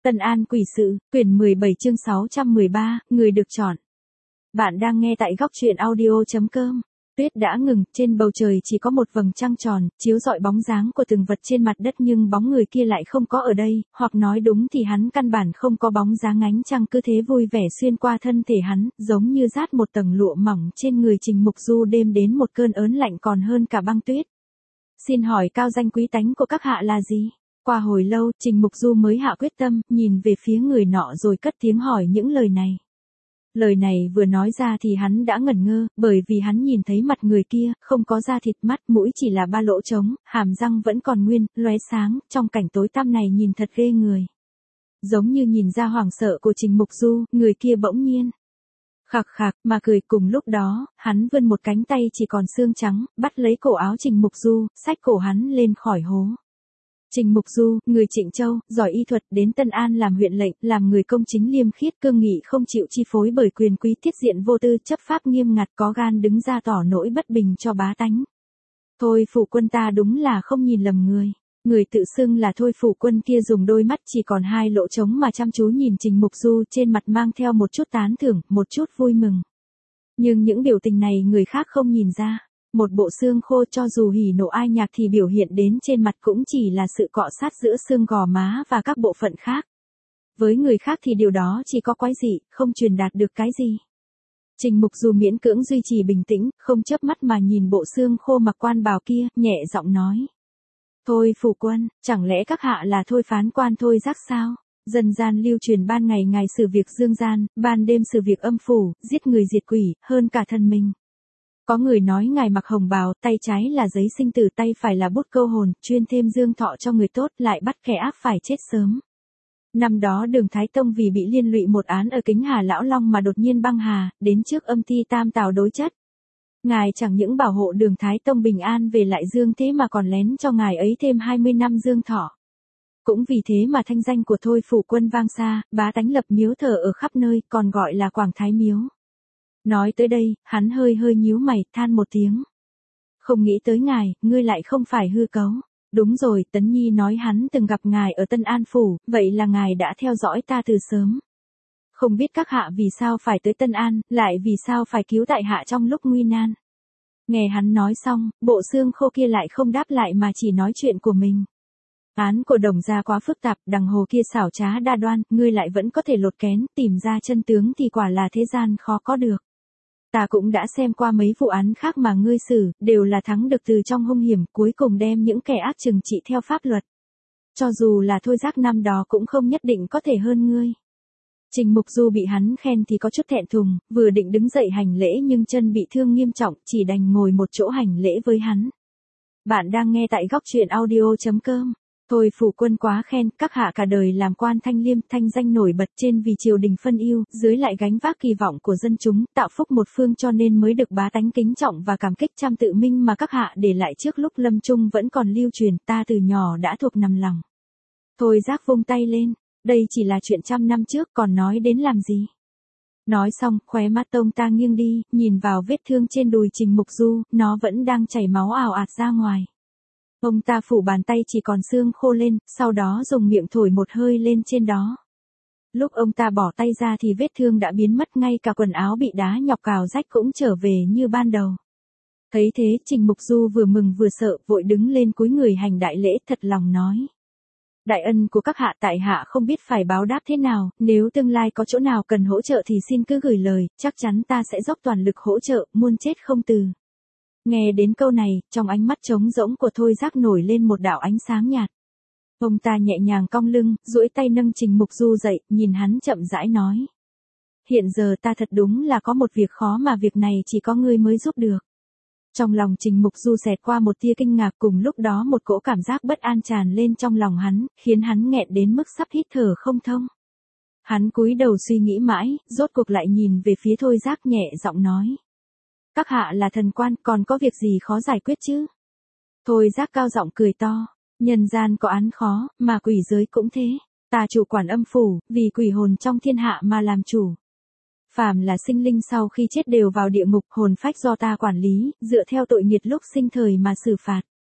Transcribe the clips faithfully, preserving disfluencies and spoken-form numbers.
Tân An Quỷ Sự, quyển mười bảy chương sáu trăm mười ba, người được chọn. Bạn đang nghe tại góc truyện audio chấm com. Tuyết đã ngừng, trên bầu trời chỉ có một vầng trăng tròn, chiếu rọi bóng dáng của từng vật trên mặt đất, nhưng bóng người kia lại không có ở đây, hoặc nói đúng thì hắn căn bản không có bóng dáng, ánh trăng cứ thế vui vẻ xuyên qua thân thể hắn, giống như dát một tầng lụa mỏng trên người Trình Mục Du, đêm đến một cơn ớn lạnh còn hơn cả băng tuyết. Xin hỏi cao danh quý tánh của các hạ là gì? Qua hồi lâu, Trình Mục Du mới hạ quyết tâm, nhìn về phía người nọ rồi cất tiếng hỏi những lời này. Lời này vừa nói ra thì hắn đã ngẩn ngơ, bởi vì hắn nhìn thấy mặt người kia, không có da thịt, mắt mũi chỉ là ba lỗ trống, hàm răng vẫn còn nguyên, lóe sáng, trong cảnh tối tăm này nhìn thật ghê người. Giống như nhìn ra hoảng sợ của Trình Mục Du, người kia bỗng nhiên khạc khạc mà cười. Cùng lúc đó, hắn vươn một cánh tay chỉ còn xương trắng, bắt lấy cổ áo Trình Mục Du, xách cổ hắn lên khỏi hố. Trình Mục Du, người Trịnh Châu, giỏi y thuật, đến Tân An làm huyện lệnh, làm người công chính liêm khiết, cương nghị không chịu chi phối bởi quyền quý, tiết diện vô tư, chấp pháp nghiêm ngặt, có gan đứng ra tỏ nỗi bất bình cho bá tánh. Thôi Phủ Quân ta đúng là không nhìn lầm người. Người tự xưng là Thôi Phủ Quân kia dùng đôi mắt chỉ còn hai lỗ trống mà chăm chú nhìn Trình Mục Du, trên mặt mang theo một chút tán thưởng, một chút vui mừng. Nhưng những biểu tình này người khác không nhìn ra. Một bộ xương khô, cho dù hỉ nộ ai nhạc thì biểu hiện đến trên mặt cũng chỉ là sự cọ sát giữa xương gò má và các bộ phận khác. Với người khác thì điều đó chỉ có quái dị, không truyền đạt được cái gì. Trình Mục Du miễn cưỡng duy trì bình tĩnh, không chớp mắt mà nhìn bộ xương khô mặc quan bào kia, nhẹ giọng nói. Thôi Phủ Quân, chẳng lẽ các hạ là Thôi phán quan Thôi Giác sao? Dân gian lưu truyền ban ngày ngài xử việc dương gian, ban đêm xử việc âm phủ, giết người diệt quỷ, hơn cả thần mình. Có người nói ngài mặc hồng bào, tay trái là giấy sinh tử, tay phải là bút câu hồn, chuyên thêm dương thọ cho người tốt, lại bắt kẻ ác phải chết sớm. Năm đó Đường Thái Tông vì bị liên lụy một án ở Kính Hà Lão Long mà đột nhiên băng hà, đến trước âm ty tam tào đối chất. Ngài chẳng những bảo hộ Đường Thái Tông bình an về lại dương thế mà còn lén cho ngài ấy thêm hai mươi năm dương thọ. Cũng vì thế mà thanh danh của Thôi Phủ Quân vang xa, bá tánh lập miếu thờ ở khắp nơi, còn gọi là Quảng Thái Miếu. Nói tới đây, hắn hơi hơi nhíu mày, than một tiếng. Không nghĩ tới ngài, ngươi lại không phải hư cấu. Đúng rồi, Tấn Nhi nói hắn từng gặp ngài ở Tân An Phủ, vậy là ngài đã theo dõi ta từ sớm. Không biết các hạ vì sao phải tới Tân An, lại vì sao phải cứu tại hạ trong lúc nguy nan. Nghe hắn nói xong, bộ xương khô kia lại không đáp lại mà chỉ nói chuyện của mình. Án của Đồng gia quá phức tạp, đằng hồ kia xảo trá đa đoan, ngươi lại vẫn có thể lột kén, tìm ra chân tướng thì quả là thế gian khó có được. Ta cũng đã xem qua mấy vụ án khác mà ngươi xử, đều là thắng được từ trong hung hiểm, cuối cùng đem những kẻ ác trừng trị theo pháp luật. Cho dù là Thôi Giác năm đó cũng không nhất định có thể hơn ngươi. Trình Mục Du bị hắn khen thì có chút thẹn thùng, vừa định đứng dậy hành lễ nhưng chân bị thương nghiêm trọng, chỉ đành ngồi một chỗ hành lễ với hắn. Bạn đang nghe tại góc truyện audio chấm com. Thôi Phủ Quân quá khen, các hạ cả đời làm quan thanh liêm, thanh danh nổi bật, trên vì triều đình phân ưu, dưới lại gánh vác kỳ vọng của dân chúng, tạo phúc một phương cho nên mới được bá tánh kính trọng và cảm kích. Trăm tự minh mà các hạ để lại trước lúc lâm chung vẫn còn lưu truyền, ta từ nhỏ đã thuộc nằm lòng. Thôi Giác vung tay lên, đây chỉ là chuyện trăm năm trước, còn nói đến làm gì? Nói xong, khóe mắt ông ta nghiêng đi, nhìn vào vết thương trên đùi Trình Mục Du, nó vẫn đang chảy máu ào ạt ra ngoài. Ông ta phủ bàn tay chỉ còn xương khô lên, sau đó dùng miệng thổi một hơi lên trên đó. Lúc ông ta bỏ tay ra thì vết thương đã biến mất, ngay cả quần áo bị đá nhọc cào rách cũng trở về như ban đầu. Thấy thế, Trình Mục Du vừa mừng vừa sợ, vội đứng lên cúi người hành đại lễ, thật lòng nói. Đại ân của các hạ tại hạ không biết phải báo đáp thế nào, nếu tương lai có chỗ nào cần hỗ trợ thì xin cứ gửi lời, chắc chắn ta sẽ dốc toàn lực hỗ trợ, muôn chết không từ. Nghe đến câu này, trong ánh mắt trống rỗng của Thôi Giác nổi lên một đạo ánh sáng nhạt. Ông ta nhẹ nhàng cong lưng, duỗi tay nâng Trình Mục Du dậy, nhìn hắn chậm rãi nói. Hiện giờ ta thật đúng là có một việc khó mà việc này chỉ có ngươi mới giúp được. Trong lòng Trình Mục Du xẹt qua một tia kinh ngạc, cùng lúc đó một cỗ cảm giác bất an tràn lên trong lòng hắn, khiến hắn nghẹn đến mức sắp hít thở không thông. Hắn cúi đầu suy nghĩ mãi, rốt cuộc lại nhìn về phía Thôi Giác nhẹ giọng nói. Các hạ là thần quan, còn có việc gì khó giải quyết chứ? Thôi Giác cao giọng cười to, nhân gian có án khó, mà quỷ giới cũng thế. Ta chủ quản âm phủ, vì quỷ hồn trong thiên hạ mà làm chủ. Phàm là sinh linh sau khi chết đều vào địa ngục, hồn phách do ta quản lý, dựa theo tội nghiệt lúc sinh thời mà xử phạt.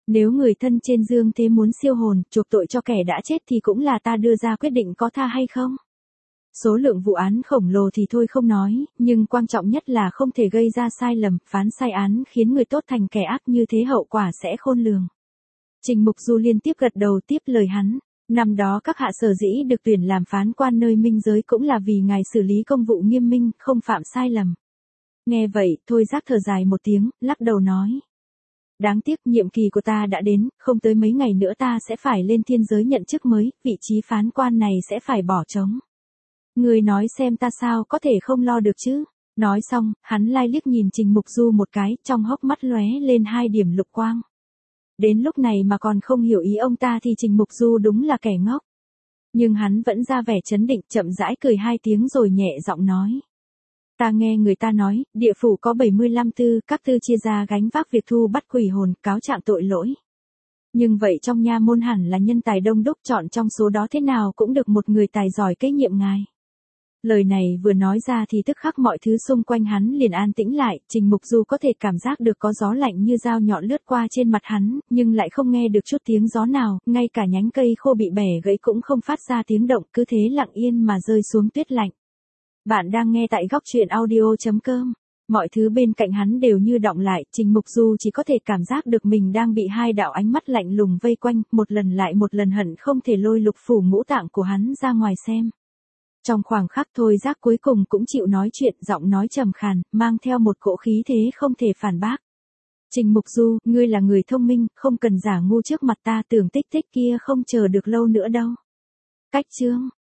Nếu người thân trên dương thế muốn siêu hồn, chuộc tội cho kẻ đã chết thì cũng là ta đưa ra quyết định có tha hay không. Số lượng vụ án khổng lồ thì thôi không nói, nhưng quan trọng nhất là không thể gây ra sai lầm, phán sai án khiến người tốt thành kẻ ác, như thế hậu quả sẽ khôn lường. Trình Mục Du liên tiếp gật đầu tiếp lời hắn. Năm đó các hạ sở dĩ được tuyển làm phán quan nơi minh giới cũng là vì ngài xử lý công vụ nghiêm minh, không phạm sai lầm. Nghe vậy, Thôi Giác thở dài một tiếng, lắc đầu nói. Đáng tiếc nhiệm kỳ của ta đã đến, không tới mấy ngày nữa ta sẽ phải lên thiên giới nhận chức mới, vị trí phán quan này sẽ phải bỏ trống. Người nói xem ta sao có thể không lo được chứ. Nói xong, hắn lai liếc nhìn Trình Mục Du một cái, trong hốc mắt lóe lên hai điểm lục quang. Đến lúc này mà còn không hiểu ý ông ta thì Trình Mục Du đúng là kẻ ngốc. Nhưng hắn vẫn ra vẻ trấn định, chậm rãi cười hai tiếng rồi nhẹ giọng nói. Ta nghe người ta nói, địa phủ có bảy mươi lăm tư, các tư chia ra gánh vác việc thu bắt quỷ hồn, cáo trạng tội lỗi. Nhưng vậy trong nha môn hẳn là nhân tài đông đúc, chọn trong số đó thế nào cũng được một người tài giỏi kế nhiệm ngài. Lời này vừa nói ra thì tức khắc mọi thứ xung quanh hắn liền an tĩnh lại, Trình Mục Du có thể cảm giác được có gió lạnh như dao nhọn lướt qua trên mặt hắn, nhưng lại không nghe được chút tiếng gió nào, ngay cả nhánh cây khô bị bẻ gãy cũng không phát ra tiếng động, cứ thế lặng yên mà rơi xuống tuyết lạnh. Bạn đang nghe tại góc truyện audio chấm com. Mọi thứ bên cạnh hắn đều như đọng lại, Trình Mục Du chỉ có thể cảm giác được mình đang bị hai đạo ánh mắt lạnh lùng vây quanh, một lần lại một lần hận không thể lôi lục phủ ngũ tạng của hắn ra ngoài xem. Trong khoảng khắc Thôi Giác cuối cùng cũng chịu nói chuyện, giọng nói trầm khàn, mang theo một cỗ khí thế không thể phản bác. Trình Mục Du, ngươi là người thông minh, không cần giả ngu trước mặt ta, tưởng tích tích kia không chờ được lâu nữa đâu. Cách chương.